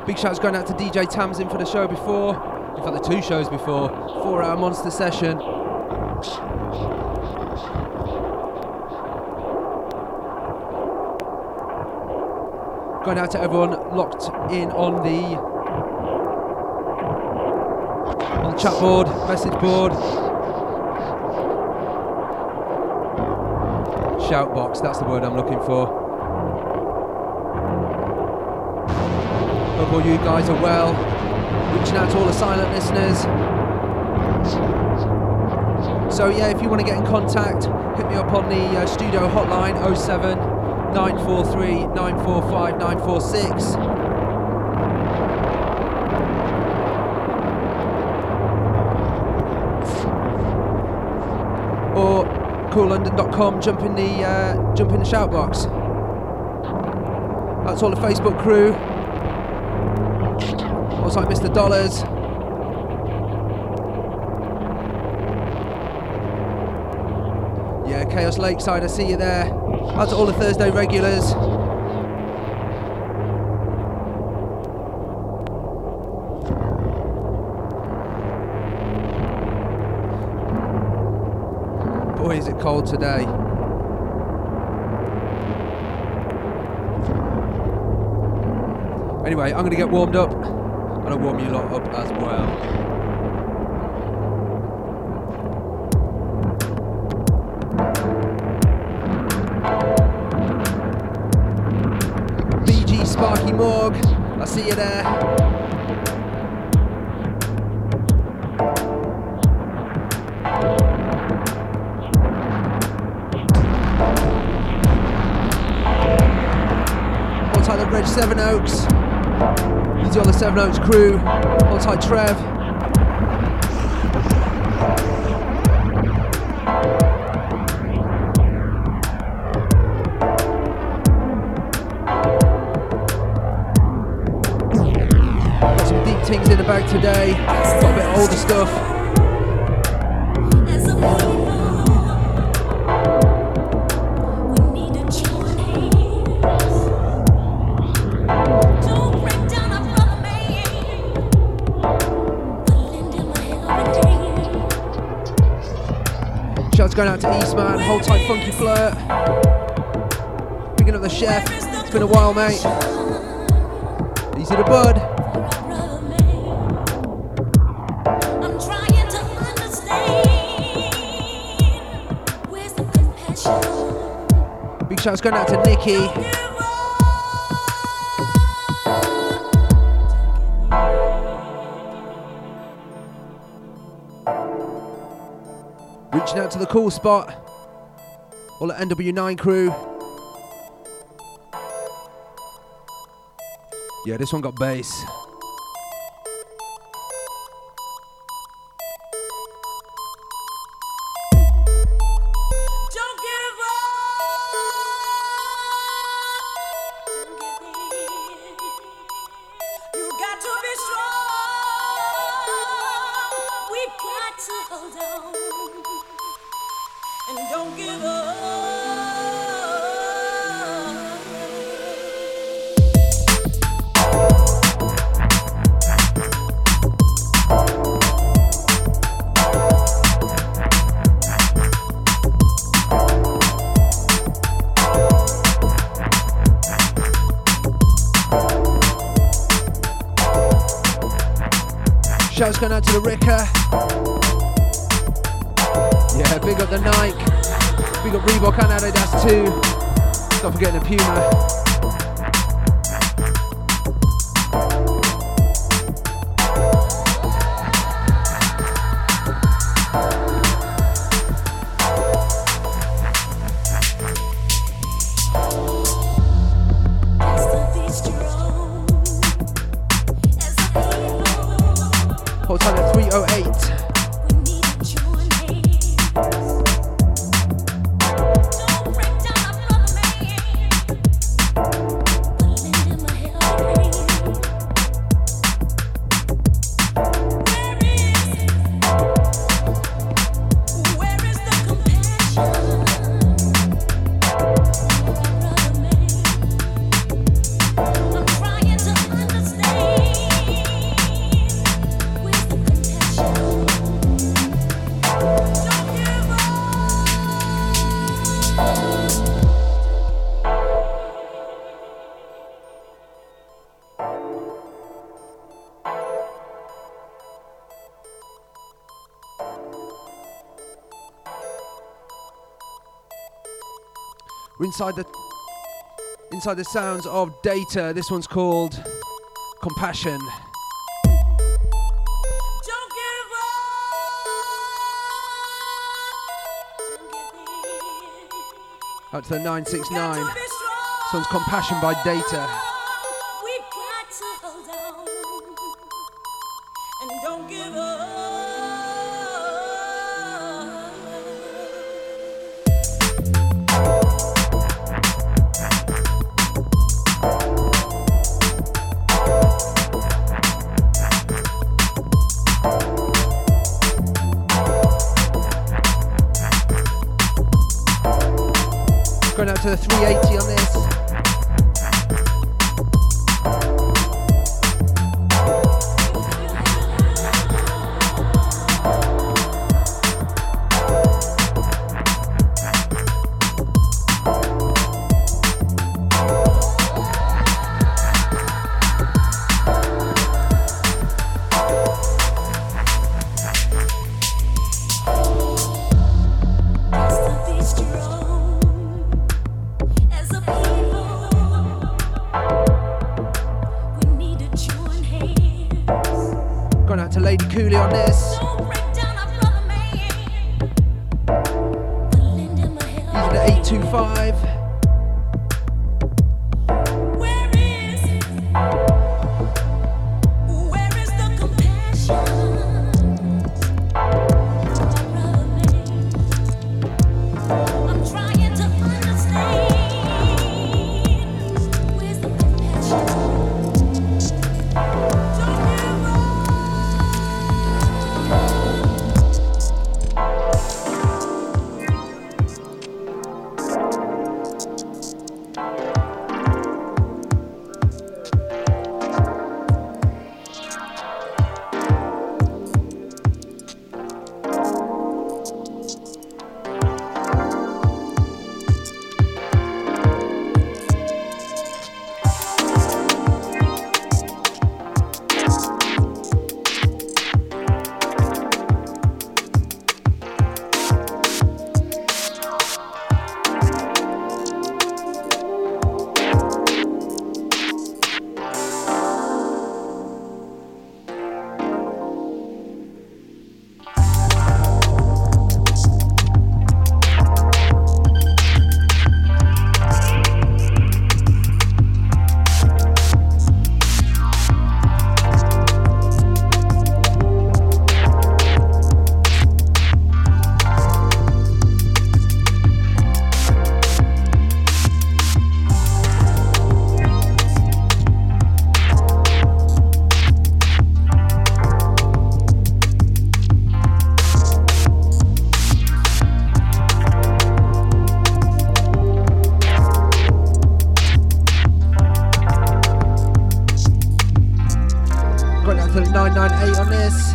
Big shouts going out to DJ Tamsin for the show before. In fact, the 2 shows before. 4-hour monster session. Going out to everyone locked in on the chat board, message board. Shout box, that's the word I'm looking for. Hope all you guys are well. Reaching out to all the silent listeners. So yeah, if you want to get in contact, hit me up on the studio hotline 07 943 945 946. Or coollondon.com, jump in the shout box. That's all the Facebook crew. Also like Mr. Dollars. Yeah, Chaos Lakeside, I see you there. Out to all the Thursday regulars. Boy, is it cold today. Anyway, I'm going to get warmed up. And I'll warm you lot up as well. BG Sparky Morg, I see you there. Hold tight the Reg Seven Oaks. These are all the Seven Oaks crew. Hold tight Trev. Got some deep things in the bag today. Got a bit of older stuff. Shouts going out to Eastman, hold tight Funky Flirt. Picking up the chef, it's been a while mate. Easy to bud. Big shouts going out to Nikki. Reaching out to the cool spot, all the NW9 crew. Yeah, this one got bass. Shouts going out to the Ricker. Yeah, big up the Nike. Big up Reebok and Adidas too. Not forgetting the Puma. Hold tight at 308. We're inside the sounds of Data. This one's called Compassion. Out to the 969. This one's Compassion by Data. We've got to hold on and don't give up. Going out to the 380 on this. Lady Cooley on this. Using the 825. To the 998 on this.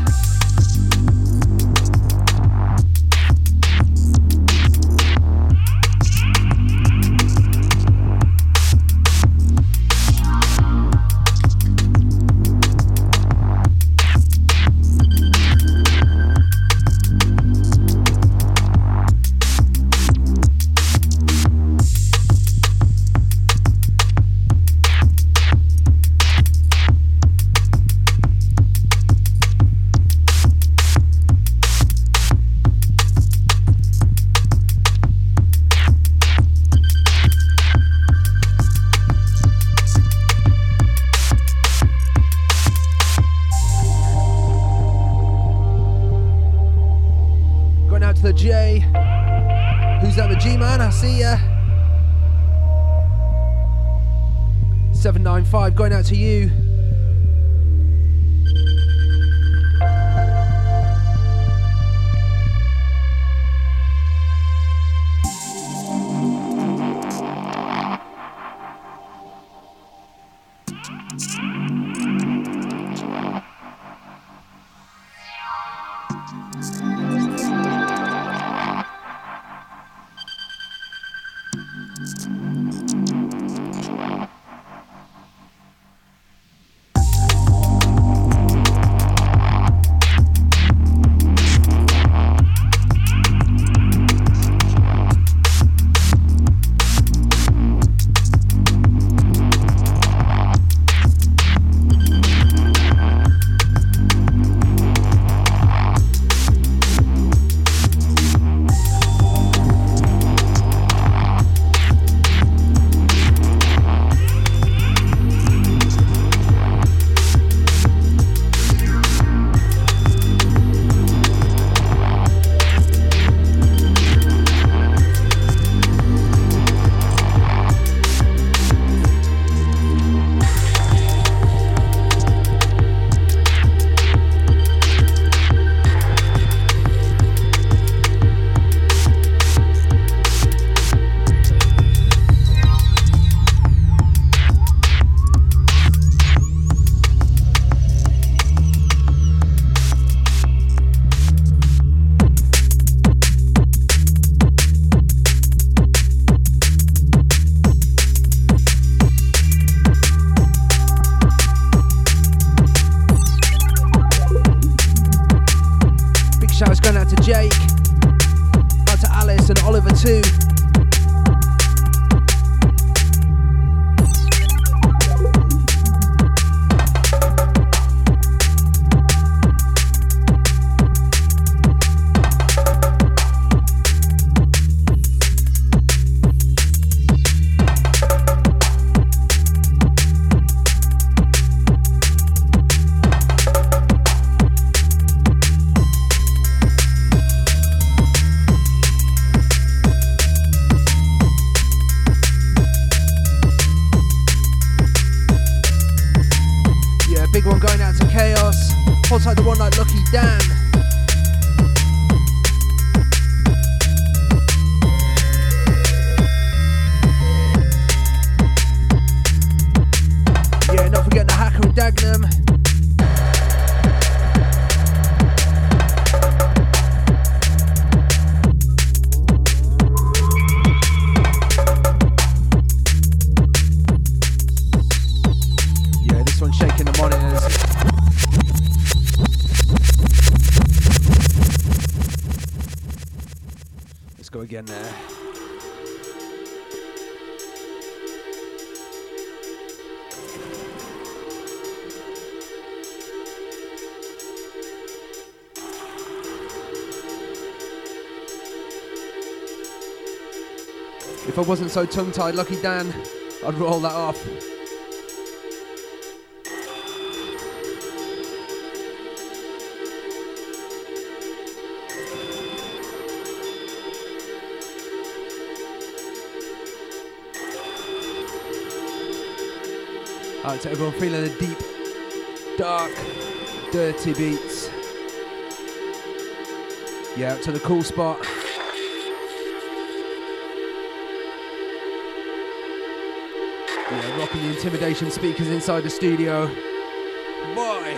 The J. Who's that? The G man? I see ya. 795 going out to you. Hold tight the one like Lucky Dan. Yeah, not forgetting the Hacker and Dagenham. Shaking the monitors. Let's go again there. If I wasn't so tongue-tied, Lucky Dan, I'd roll that off. Alright, so everyone feeling the deep, dark, dirty beats. Yeah, up to the cool spot. Yeah, rocking the Intimidation speakers inside the studio. Boy!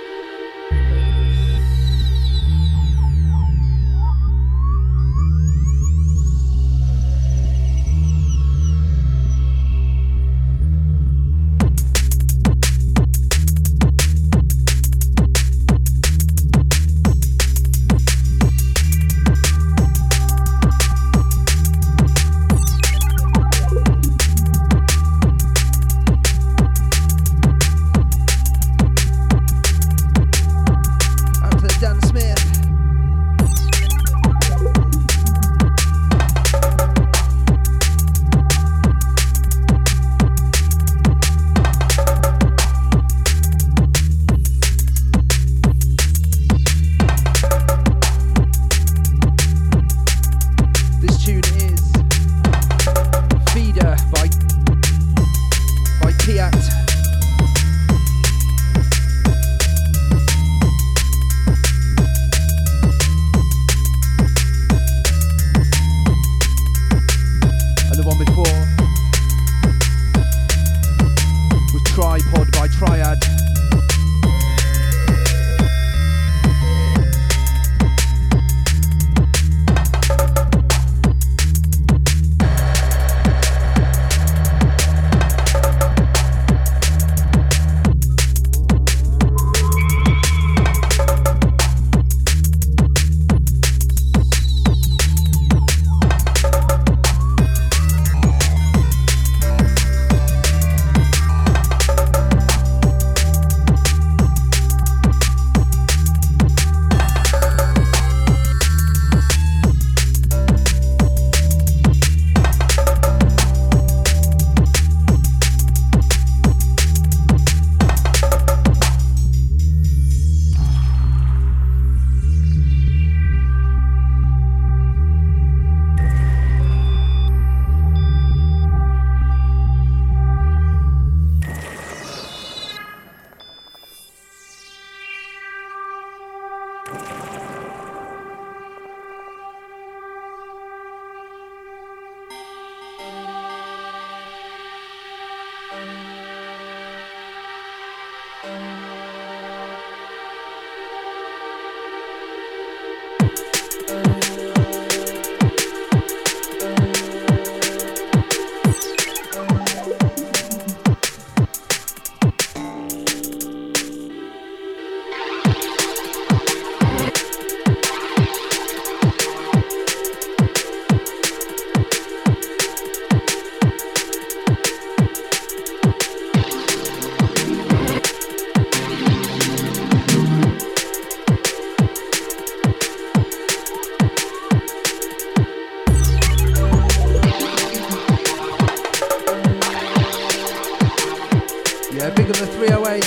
Big of the 308.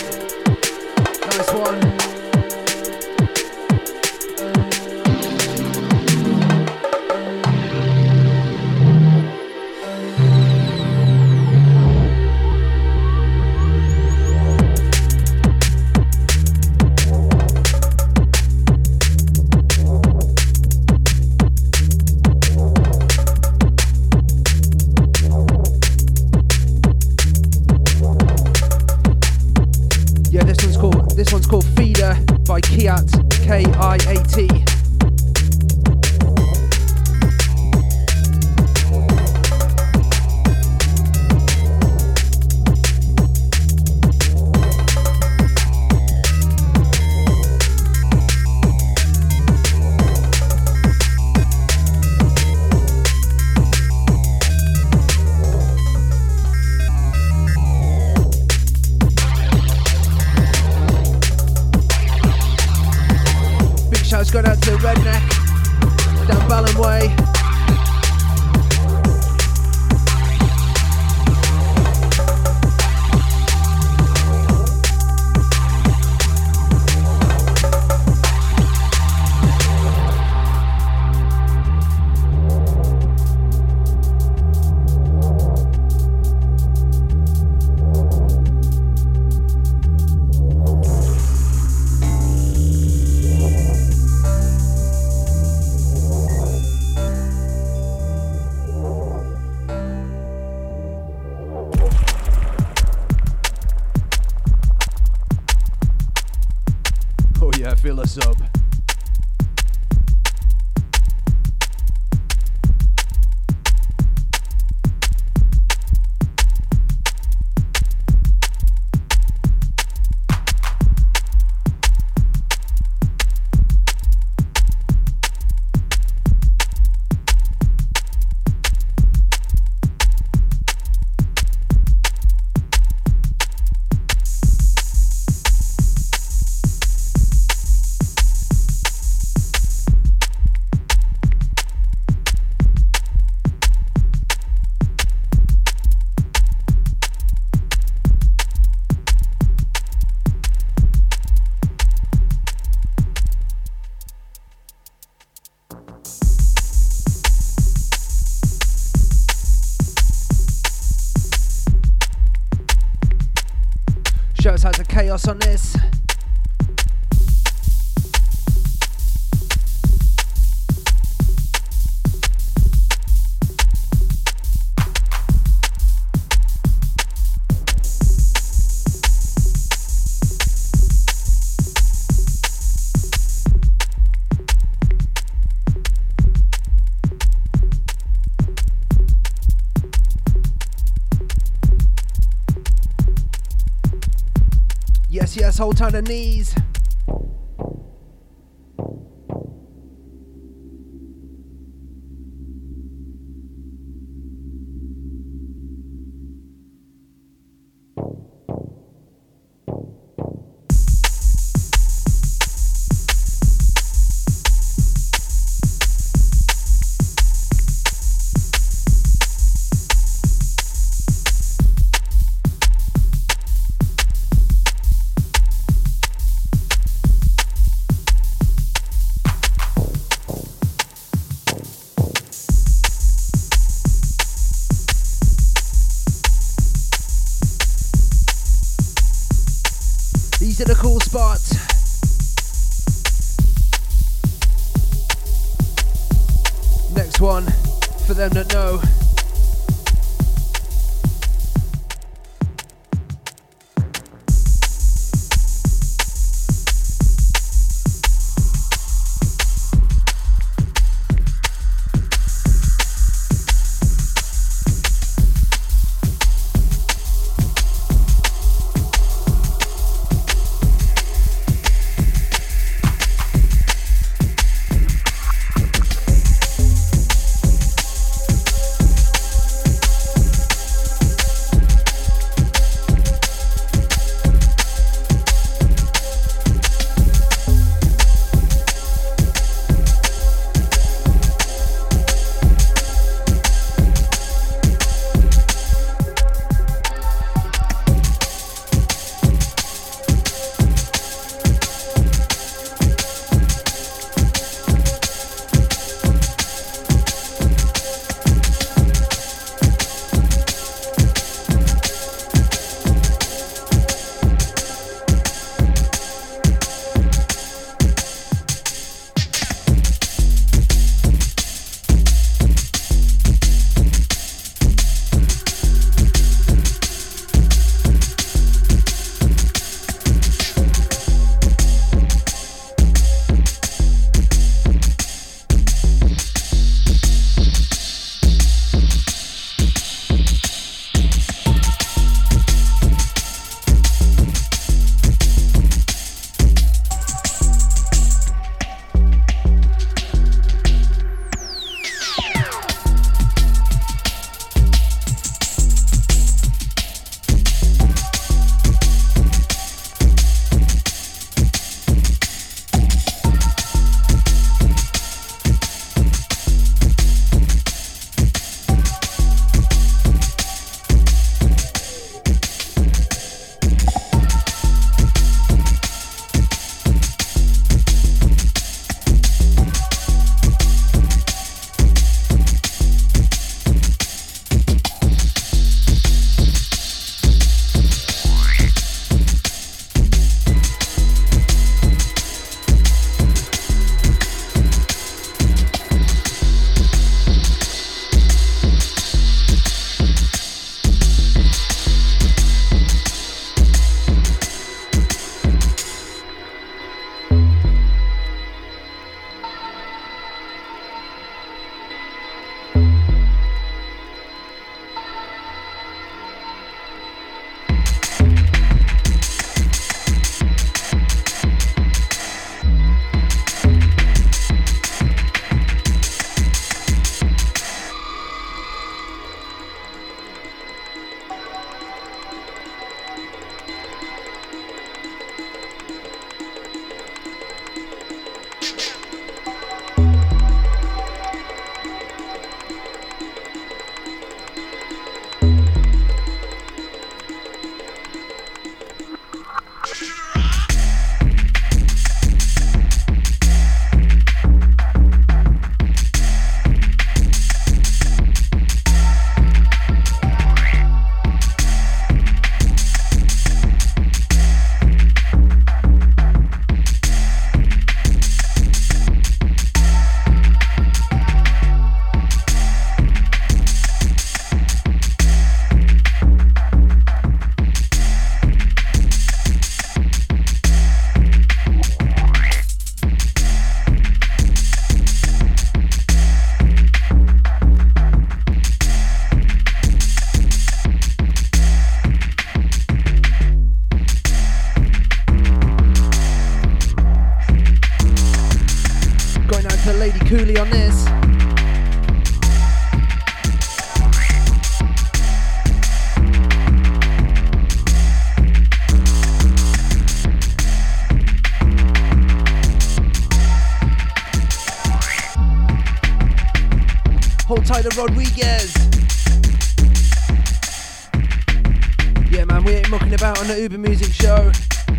Nice one. by Kiat, K-I-A-T. Going out to Redneck, down Ballon Way. Feel a sub. Shouts out to Chaos on this. Yes, hold tight the knees. These are the cool spots. Next one, for them that know. tight to Rodriguez. Yeah, man, we ain't mucking about on the Uber Music Show.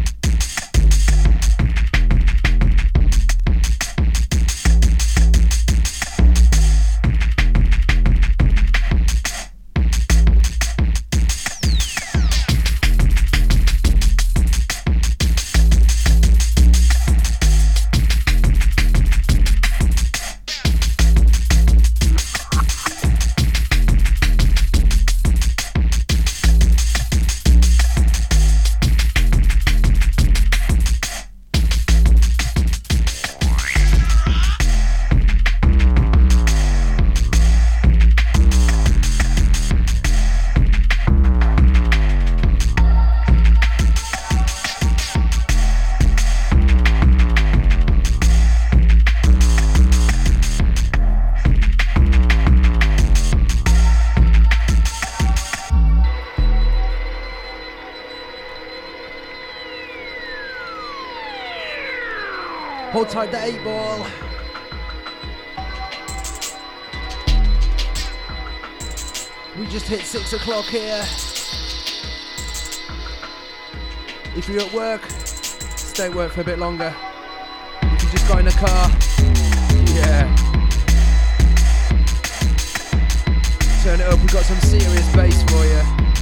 Hold tight the 8 ball. We just hit 6 o'clock here. If you're at work, stay at work for a bit longer. If you just got in the car, yeah. Turn it up, we've got some serious bass for you.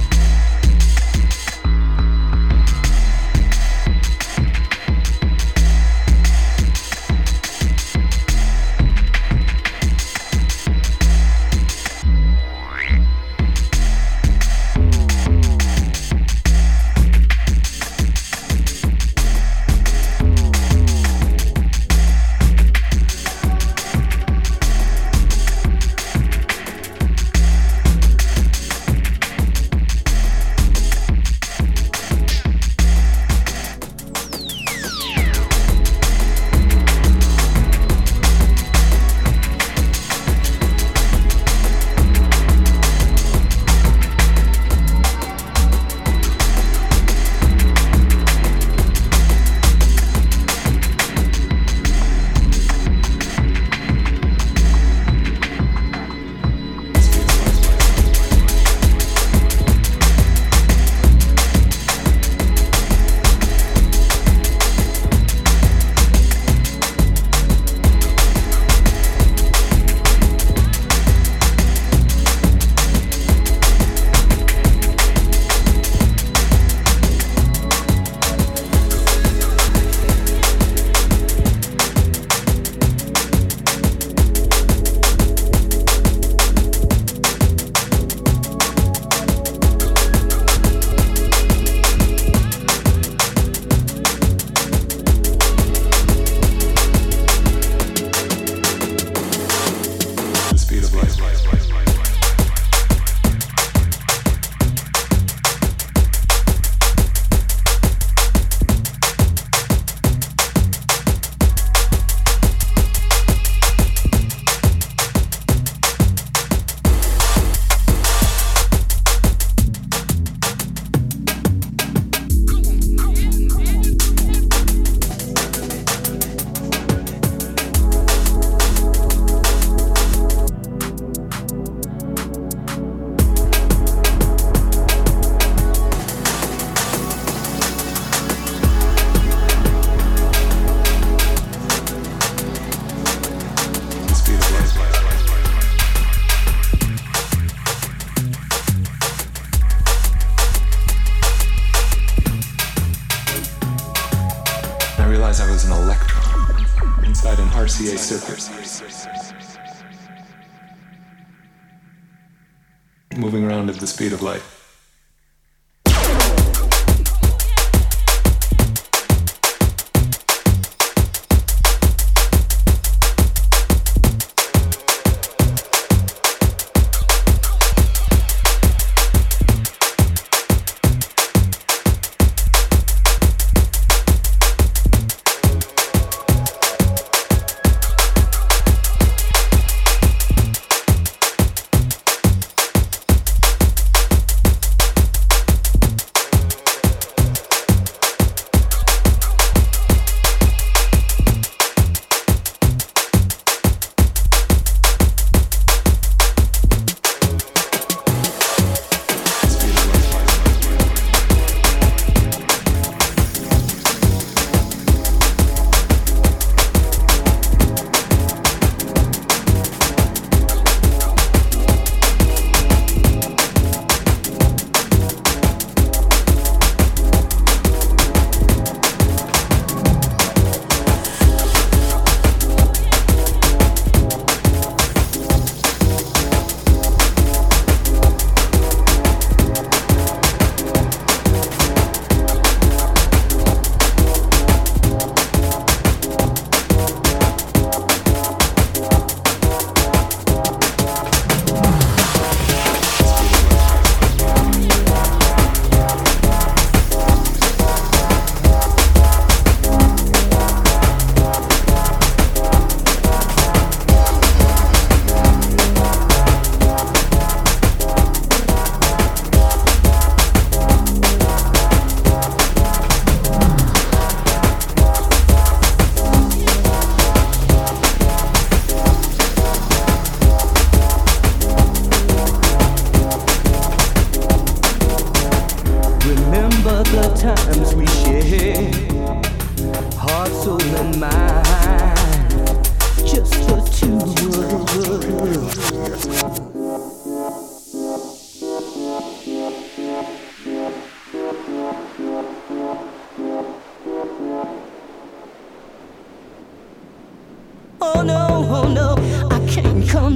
RCA circuit. Moving around at the speed of light.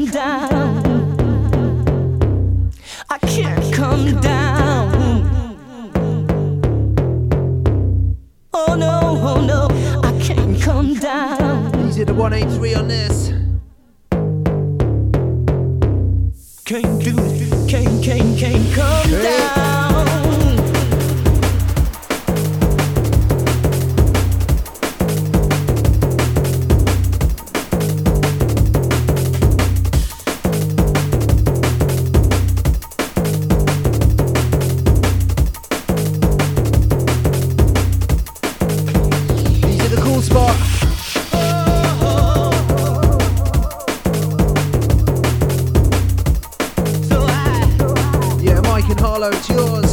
down. I can't come down. Oh no, I can't come down. Easy to 183 on this. Can't do it, can't come down. It's yours.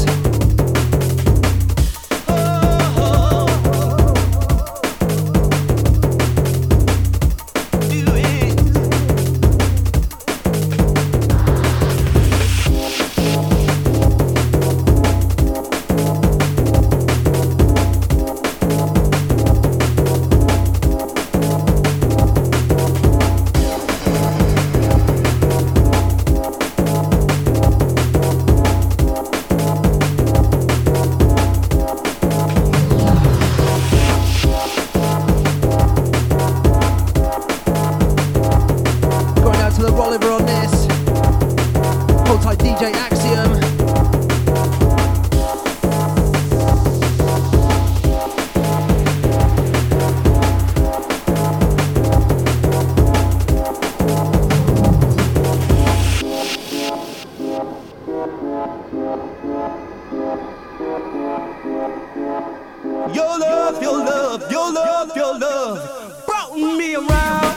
Your love brought me around.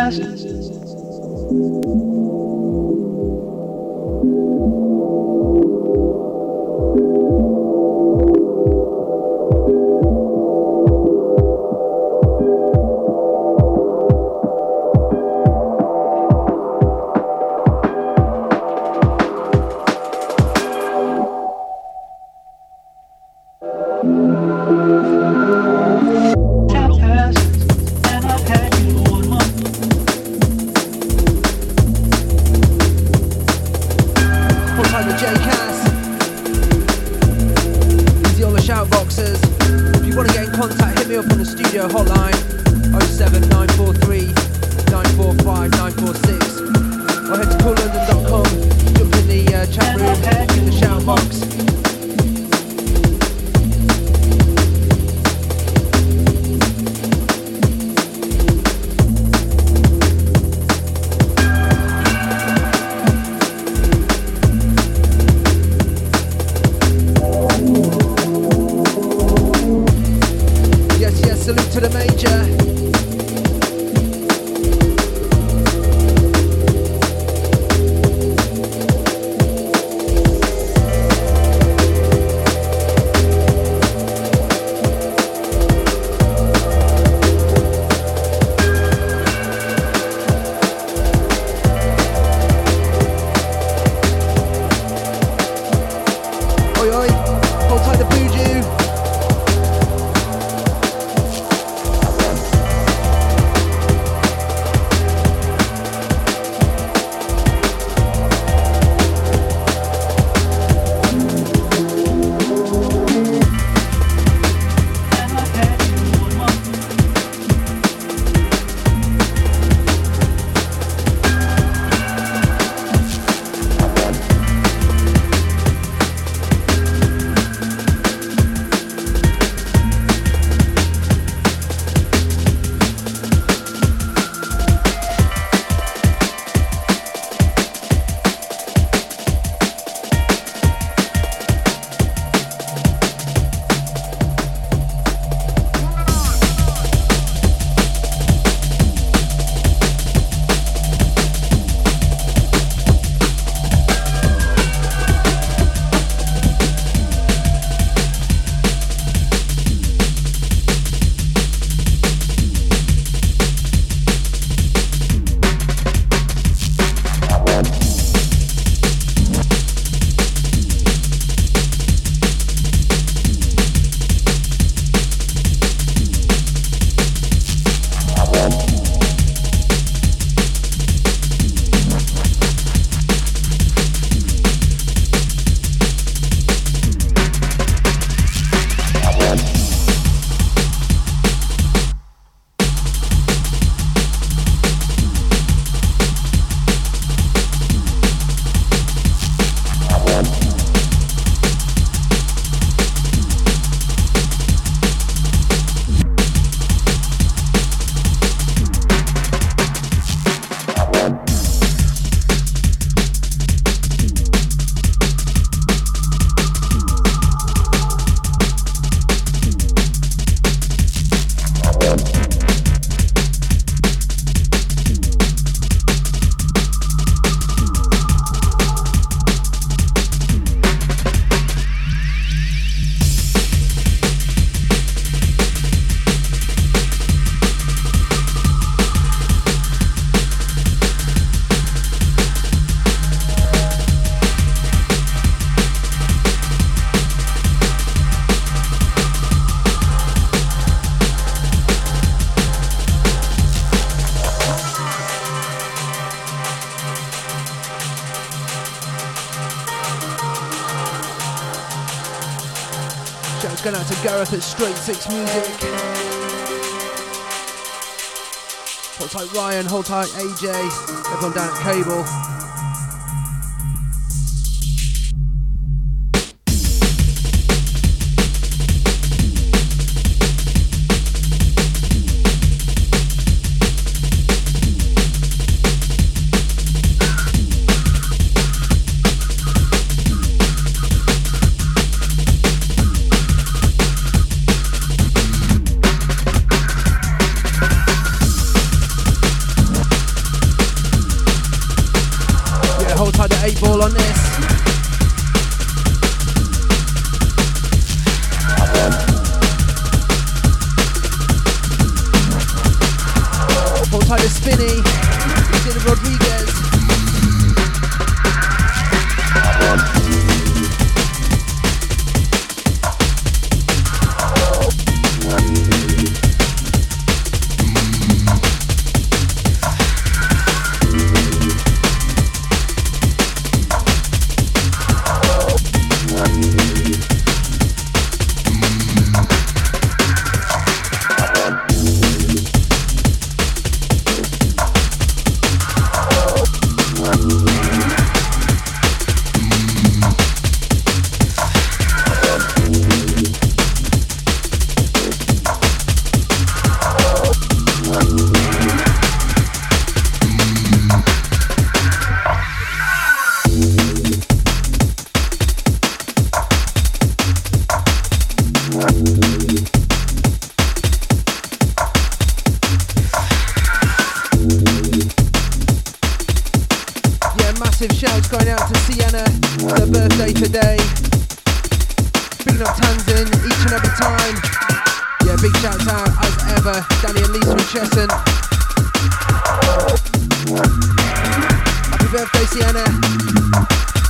Shouts going out to Gareth at Straight Six Music. Hold tight Ryan, hold tight AJ, everyone down at Cable. tight to Spinny. Dylan Rodriguez. Massive shouts going out to Sienna, her birthday today. Picking up Tanzin each and every time. Yeah, big shouts out as ever, Danny and Lisa and Chesson. Happy birthday, Sienna.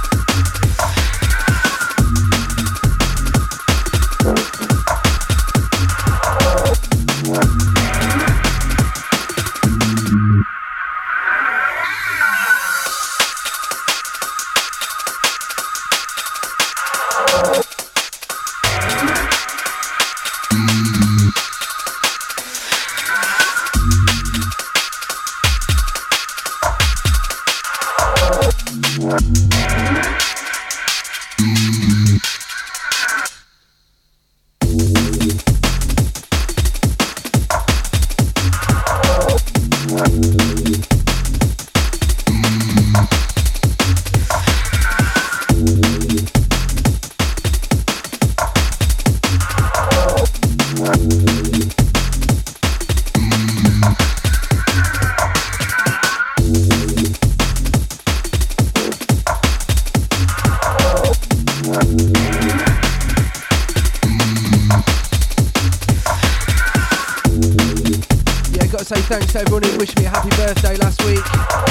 Say thanks to everyone who wished me a happy birthday last week.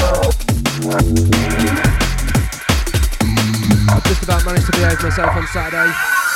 I just about managed to behave myself on Saturday.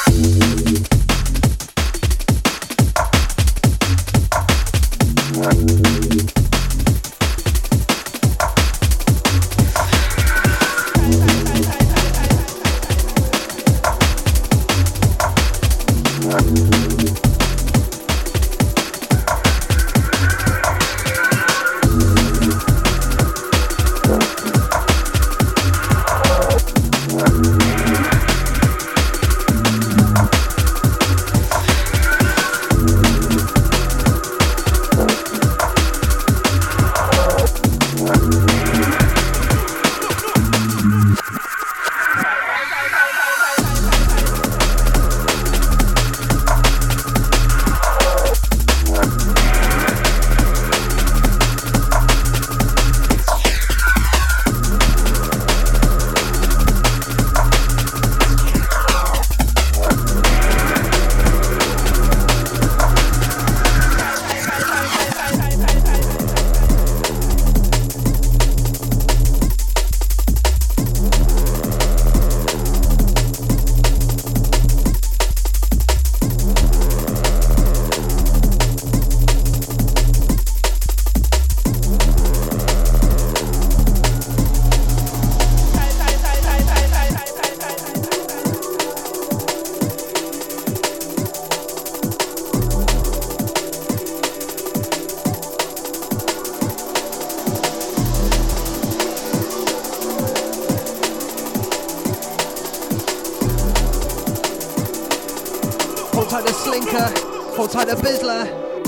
Hold tight to Slinker, hold tight to Bizzler.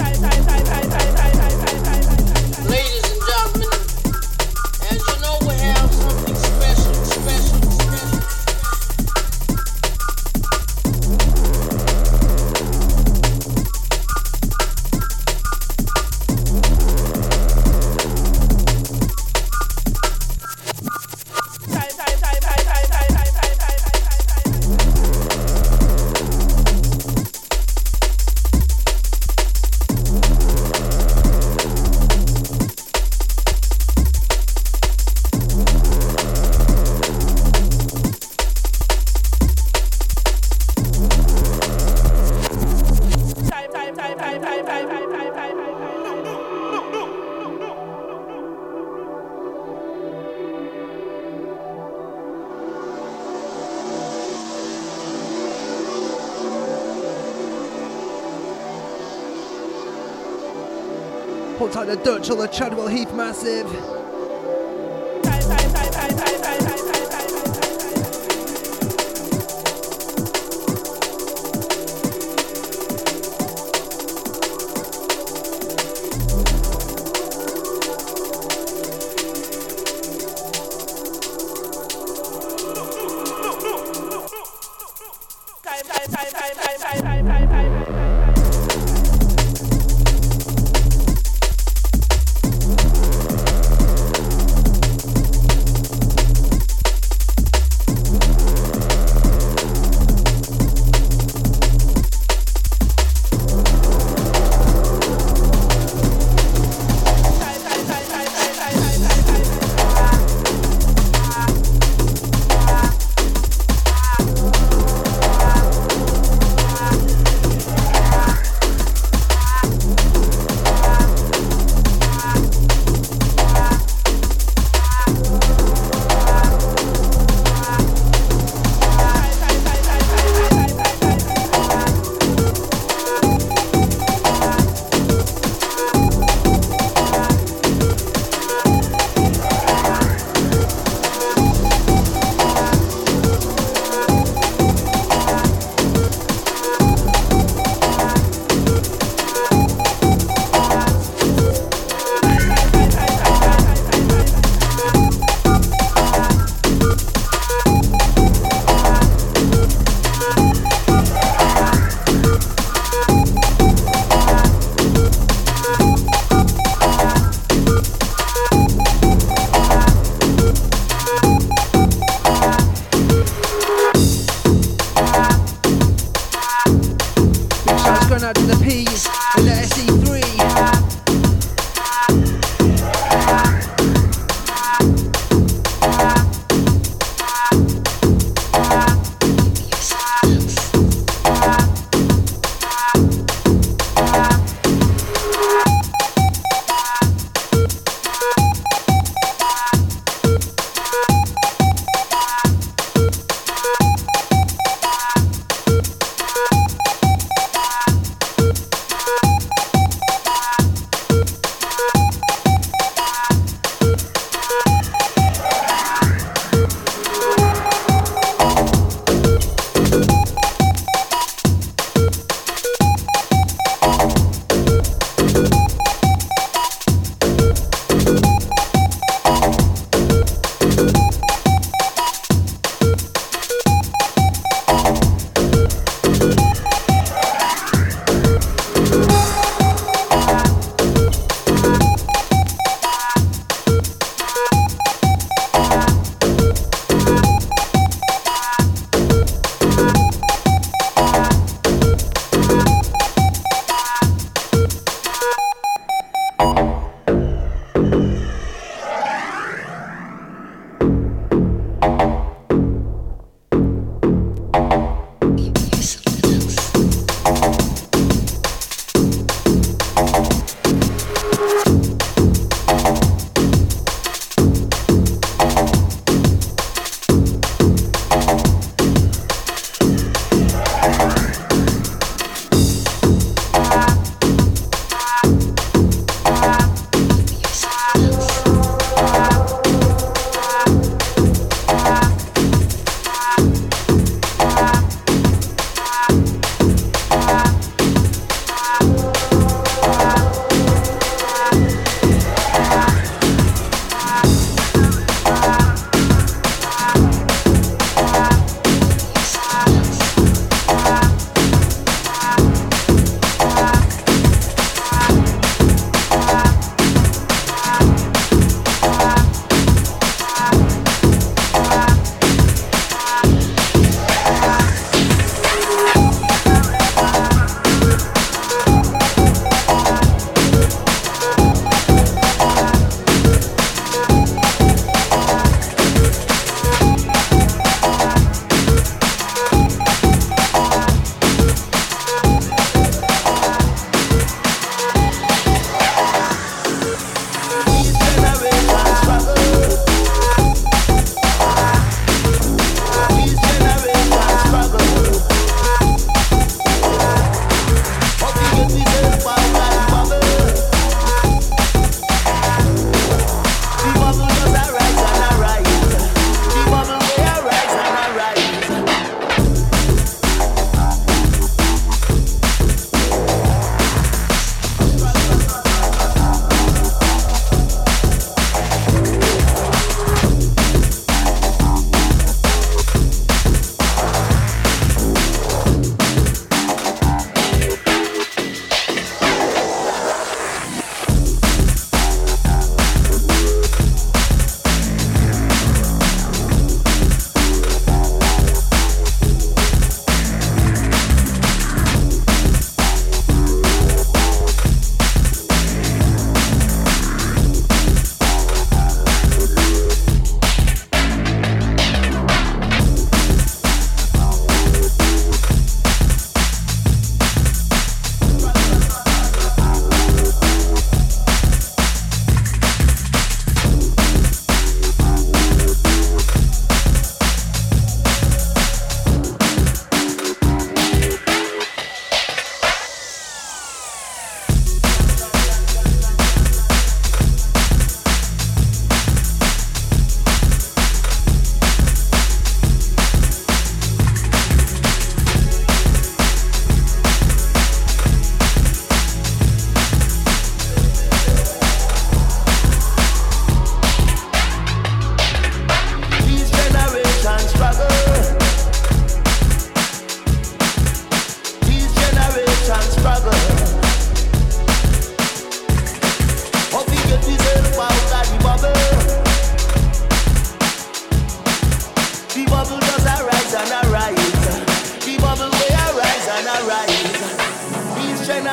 Ladies and gentlemen, as you know, we have something special. Hold tight the Dutch or the Chadwell Heath Massive.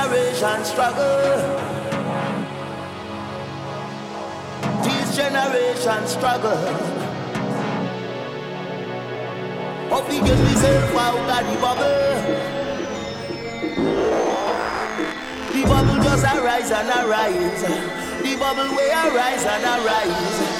generation struggle. This generation struggle. Hope we get myself out of the bubble. The bubble just arise and arise. The bubble way arise and arise.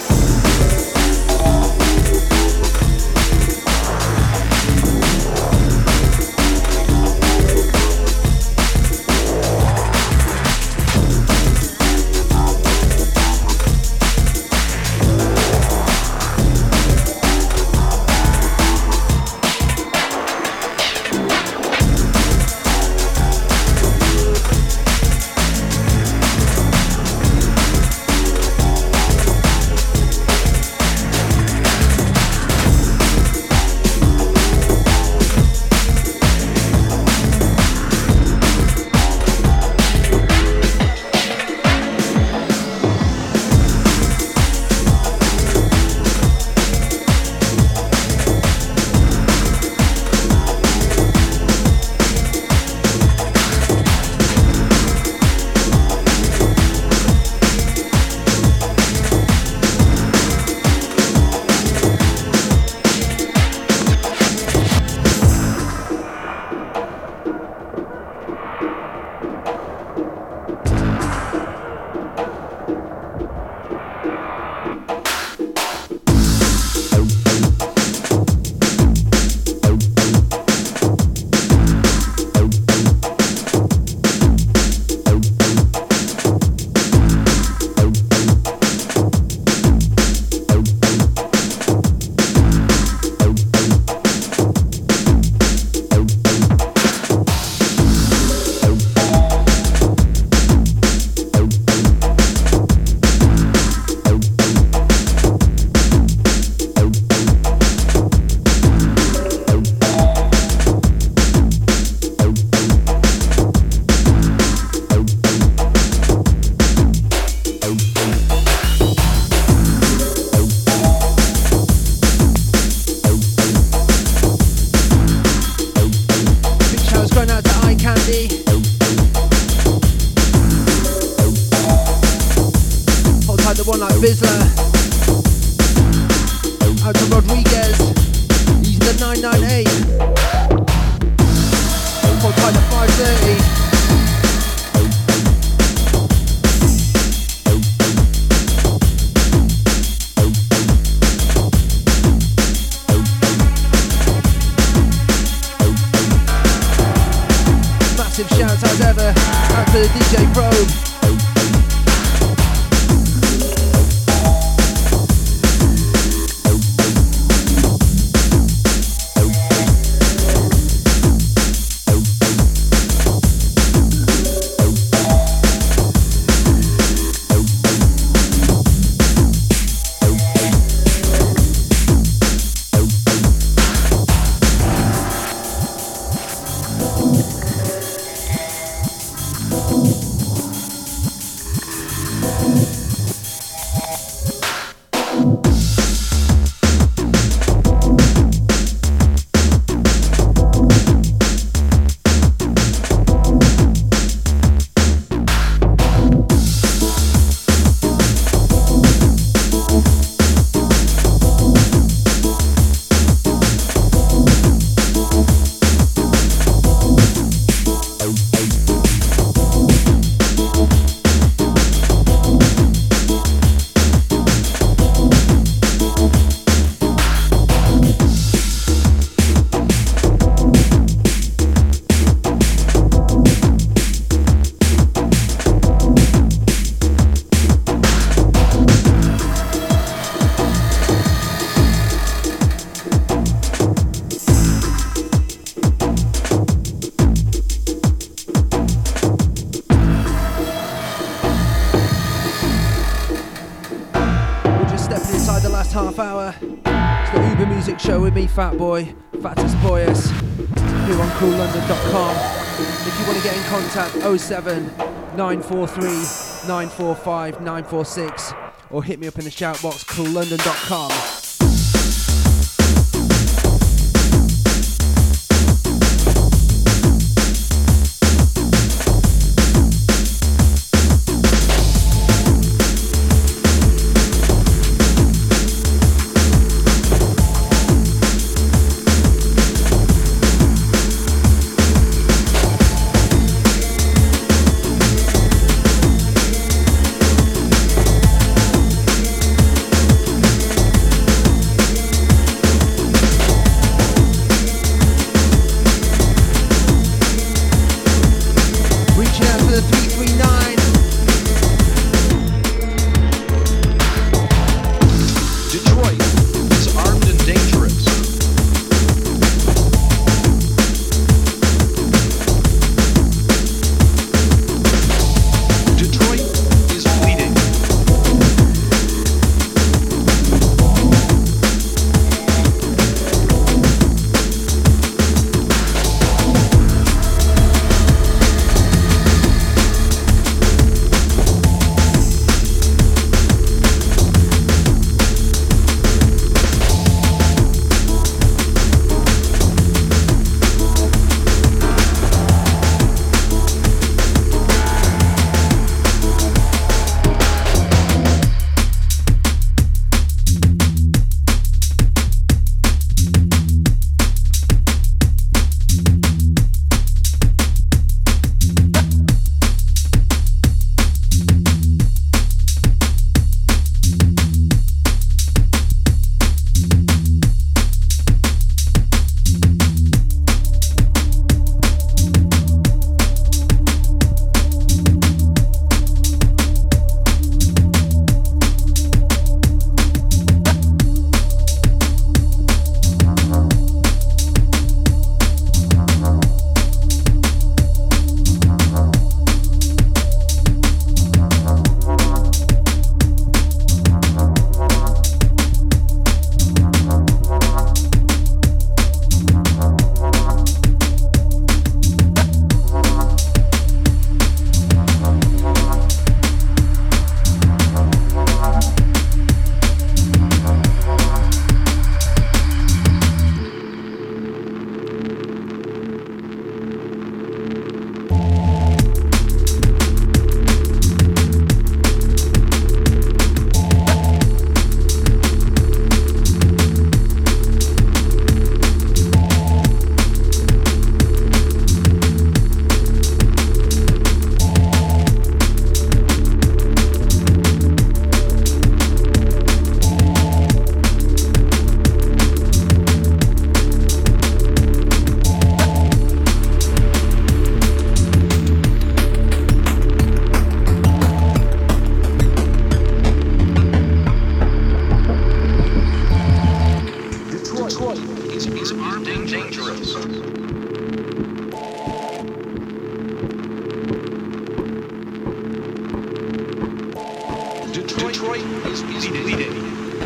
Show with me, Fat Boy, Fatus Boyus, here on CoolLondon.com. If you want to get in contact, 07 943 945 946, or hit me up in the shout box, CoolLondon.com. is bleeding.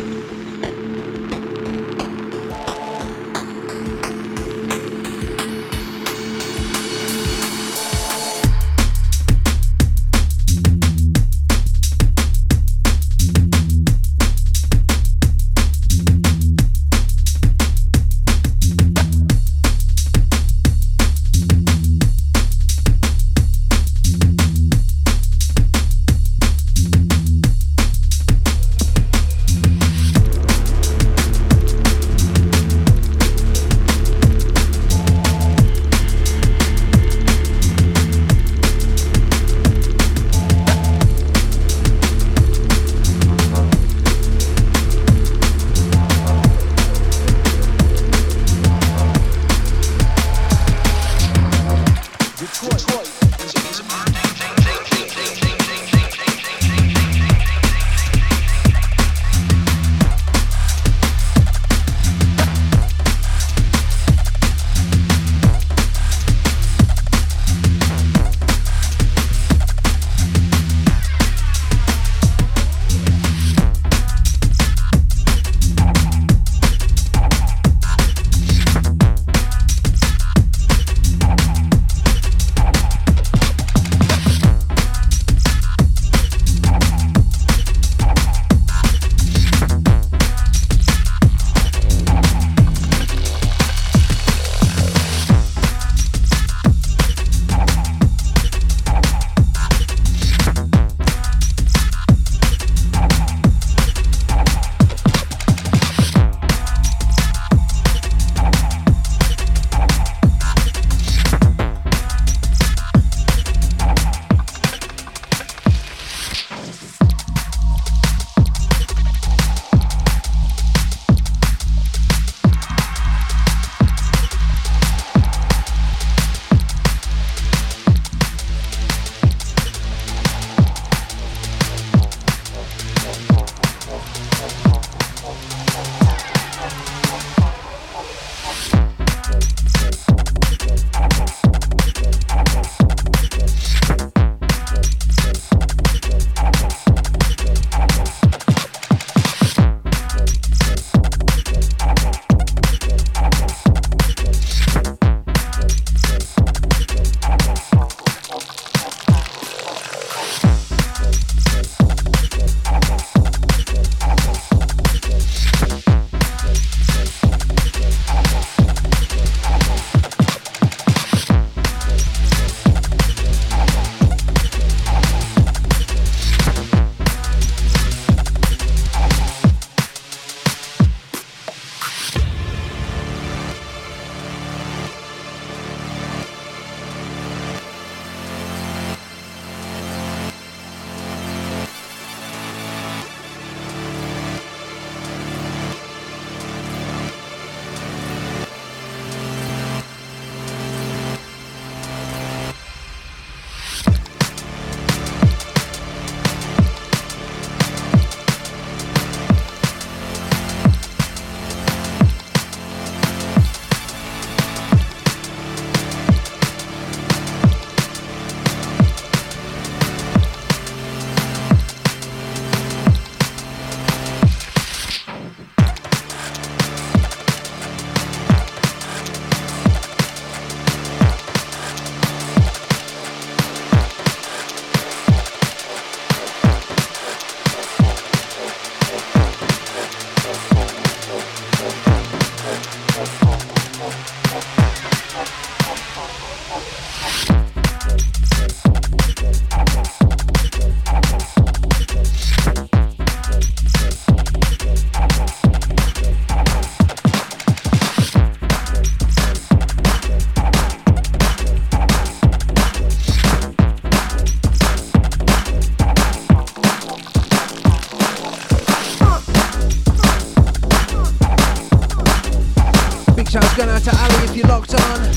Shouts going out to Ali if you're locked on.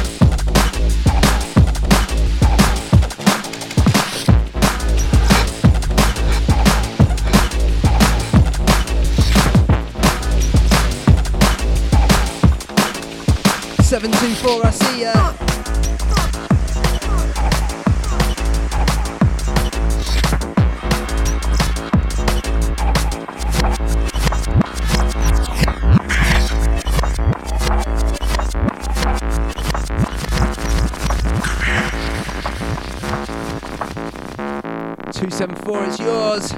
I see ya. 274, it's yours.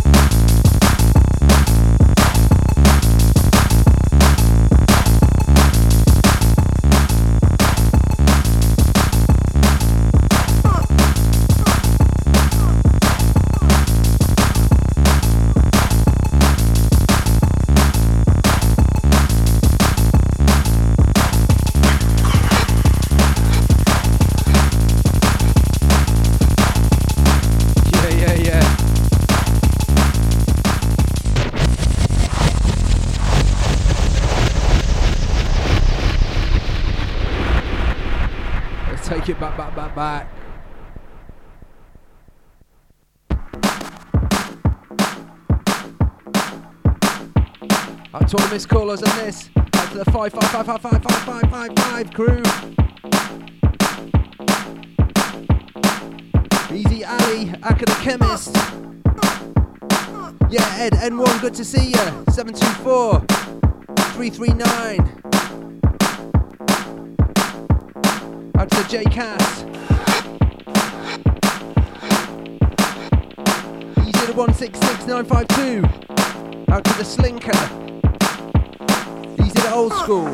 Take it back. Out to all the missed callers on this. Out to the 555555555 crew. Easy Ali, Aka the Chemist. Yeah, Ed, N1, good to see ya. 724 339. Out to J Cass. Easy to 166952. Out to the Slinker. Easy to Old School.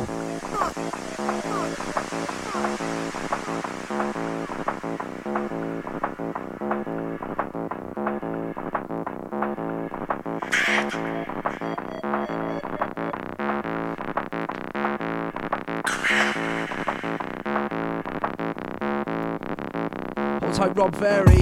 Hold tight, Rob Very.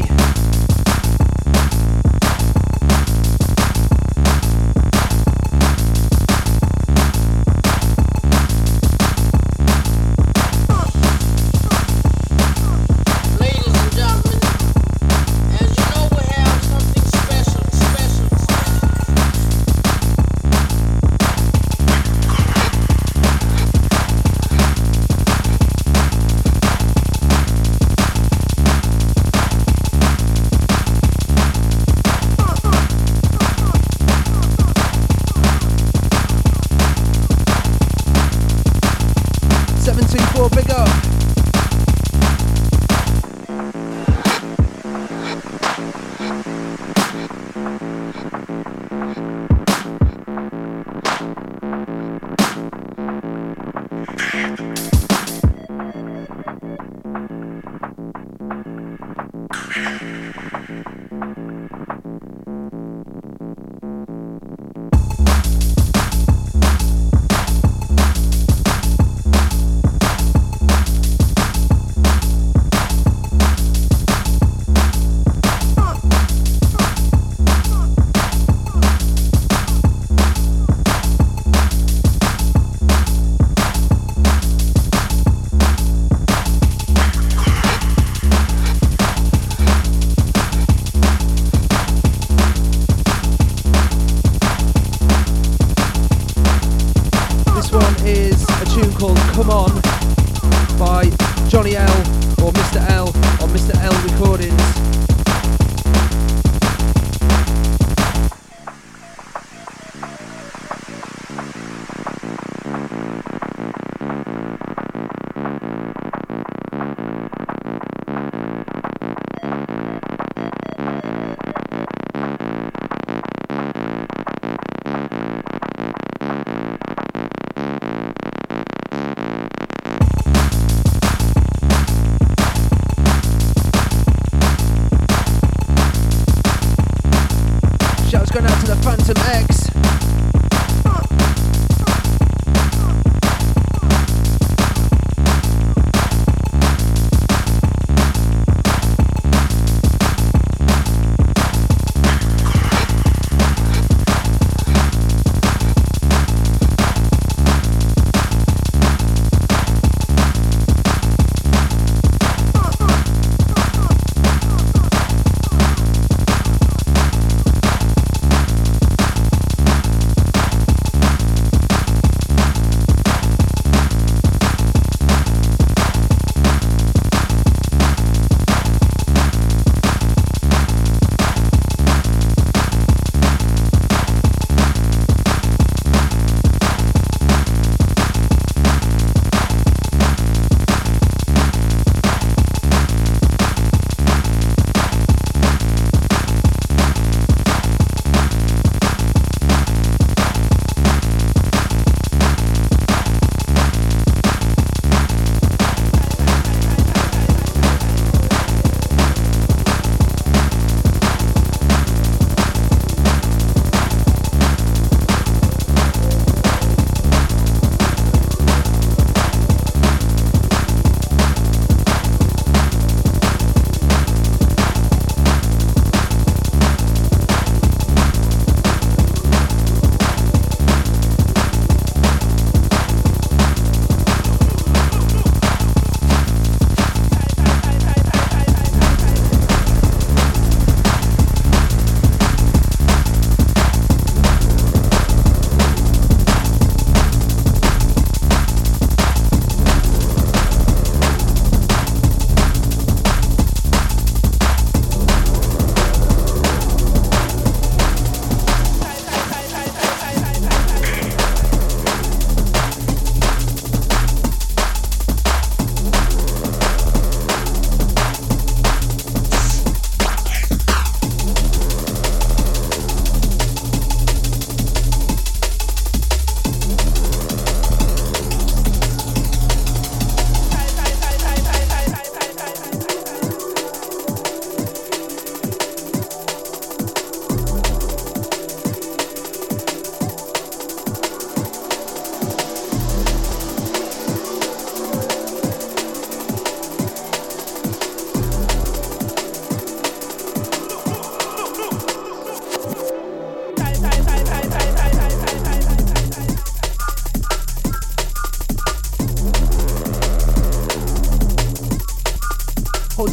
Big up.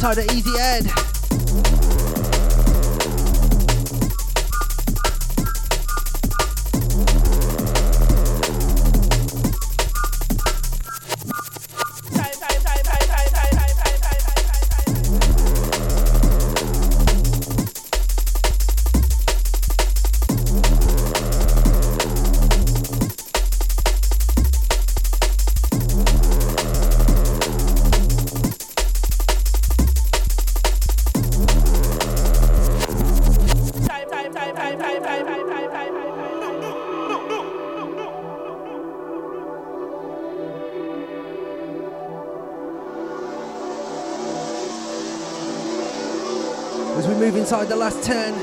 alongside of Easy Ed. As we move inside the last 10.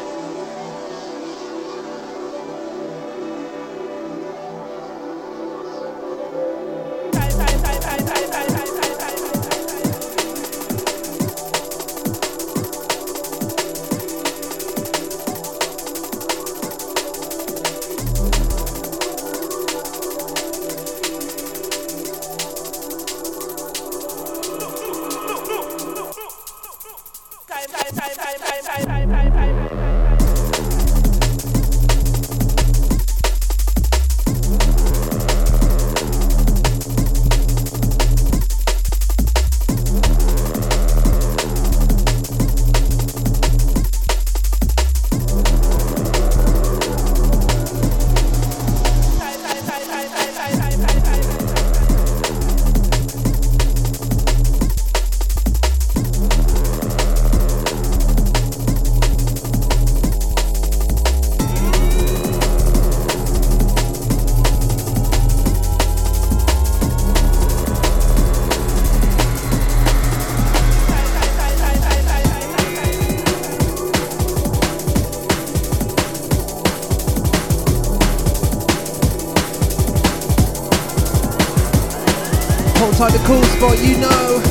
Inside the cool spot, you know.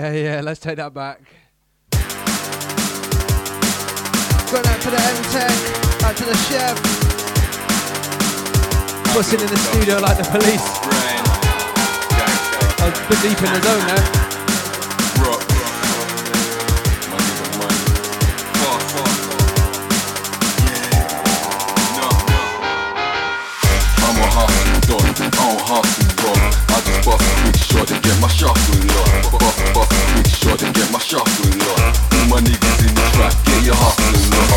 Yeah, let's take that back. Going out to the M-Tech, out to the chef. Busting in the studio like the police. I was a bit deep in the zone there. I just bust a quick shot and get my shuffling on. Bust a quick shot and get my shuffling on. All my niggas in the trap, get your hustling on.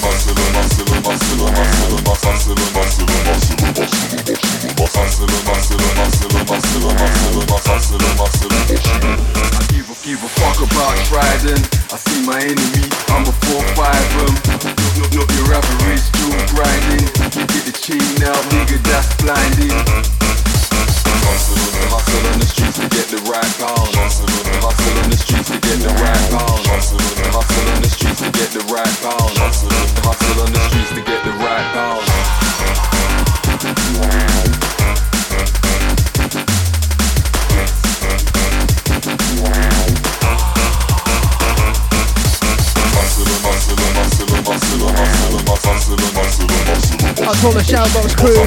I give a fuck about Trident. I see my enemy, I'm a 4-5 Not your average jewel grinding. You get the chain out, nigga, that's blinding. Hustle on the streets to get the right pound. Hustle on the streets to get the right pound. Hustle on the streets to get the right pound. Hustle on the streets to get the right pound. I'll call the Shoutbox crew.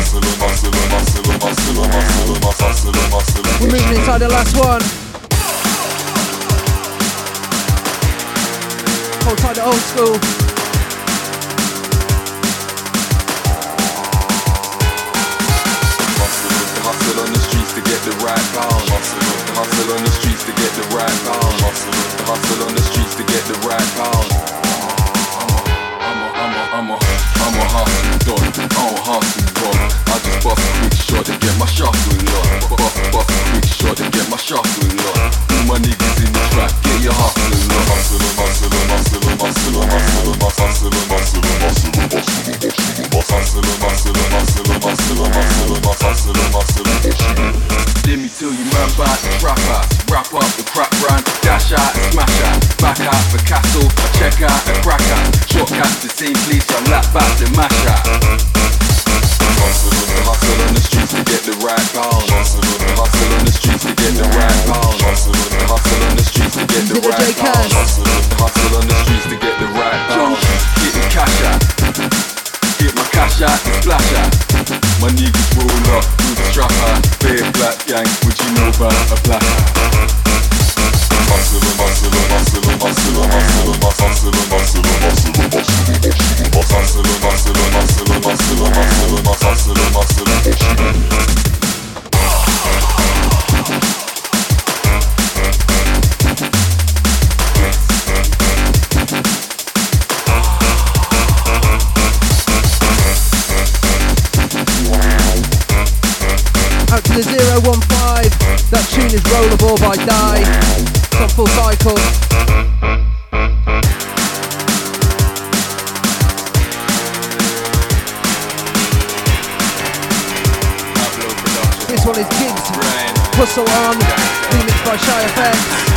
We're moving inside the last one. Hold tight to old school. Hustle on the streets to get the right pound. Hustle on the streets to get the right pound. Hustle on the streets to get the right pound. I'm a hustle dog, I don't hustle dog. I just bust a quick shot and get my shuffling on. Bust a quick shot and get my shuffling on. All my niggas in the trap, get your hustling on. Let me tell you man about the trap house. Wrap up the crap brand, dash out and smash out. Back out for castle, I check out and crack out. Shortcuts the same place, I lap back and mash out. Hustle on the streets to get the right pound. Hustle on the streets to get the right pound. Hustle on the streets to get the right pound. Hustle on the streets to get the right pound. Get the cash out. Get my cash out and splash out. My niggas roll up through the strap out. Big black gang, what you know about a black out? Hustle on, hustle on, hustle on, hustle on, hustle on, hustle on, hustle on, hustle on, hustle on, hustle on, hustle on, hustle on, hustle on, hustle on, hustle on. Out to the 015, that tune is Rollerball by Die. It's on Full Cycle. This one is Gigs, Hustle On, remixed by Shy FX.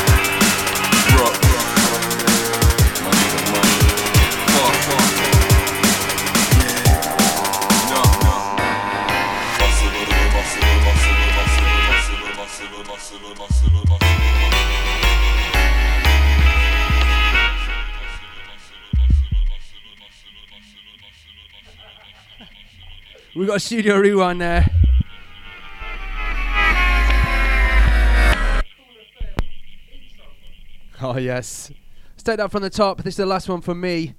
We got a Studio Rewind there. Oh yes. Let's take that from the top. This is the last one from me.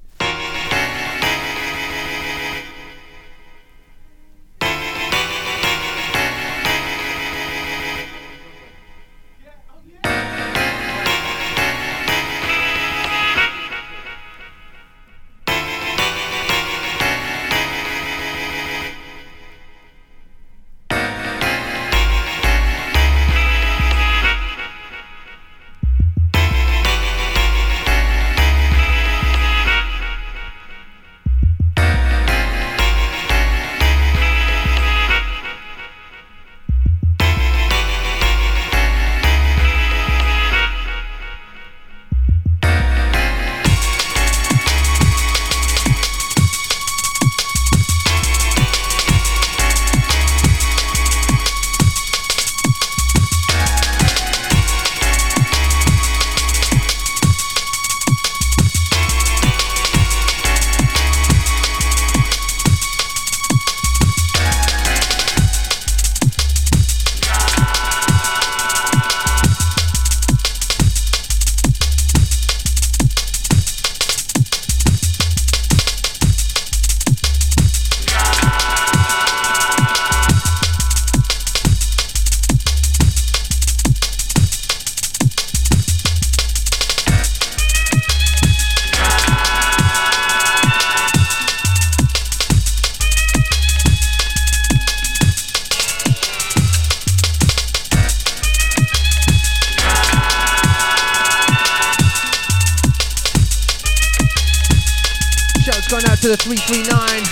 to the 339.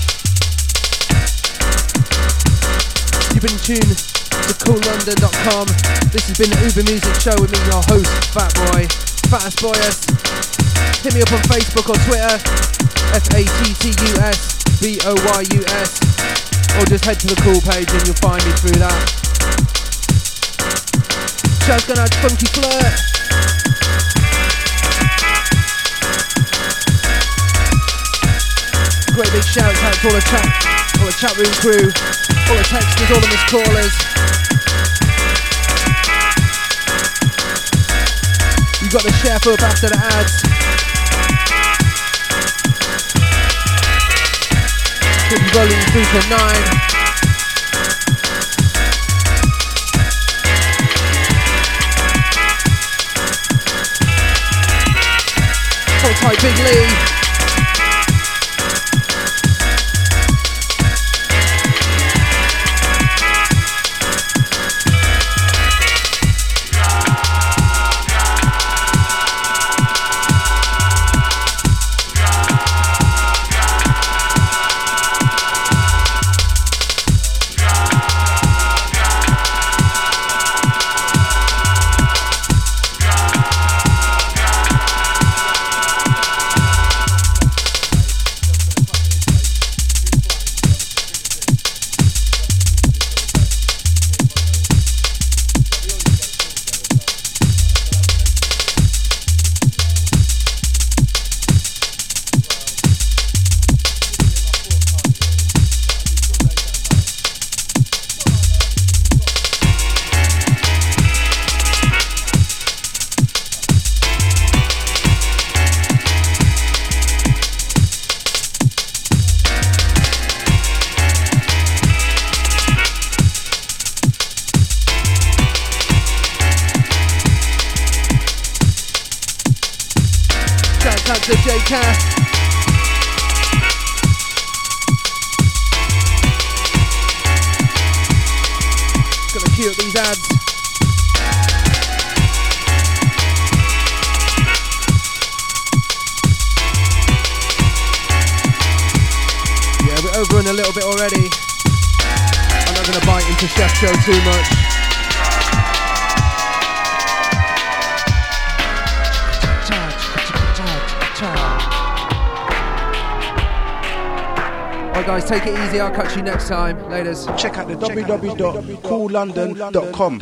You've been tuned to CoolLondon.com. This has been the Uber Music Show with me, your host, Fatboy, Fattest Boyus. Hit me up on Facebook or Twitter, FATTUSBOYUS, or just head to the Cool page and you'll find me through that. Shouts going out to Funky Flirt. Great big shouts out to all the chat room crew, all the texters, all the missed callers. You got the chef up after the ads. Could be rolling through till 9. Hold tight, Big Lee. To JK. Gonna queue up these ads. Yeah, we're overrun a little bit already. I'm not gonna bite into Chef Joe too much. Alright guys, take it easy, I'll catch you next time. Laters. Check out the www.coollondon.com.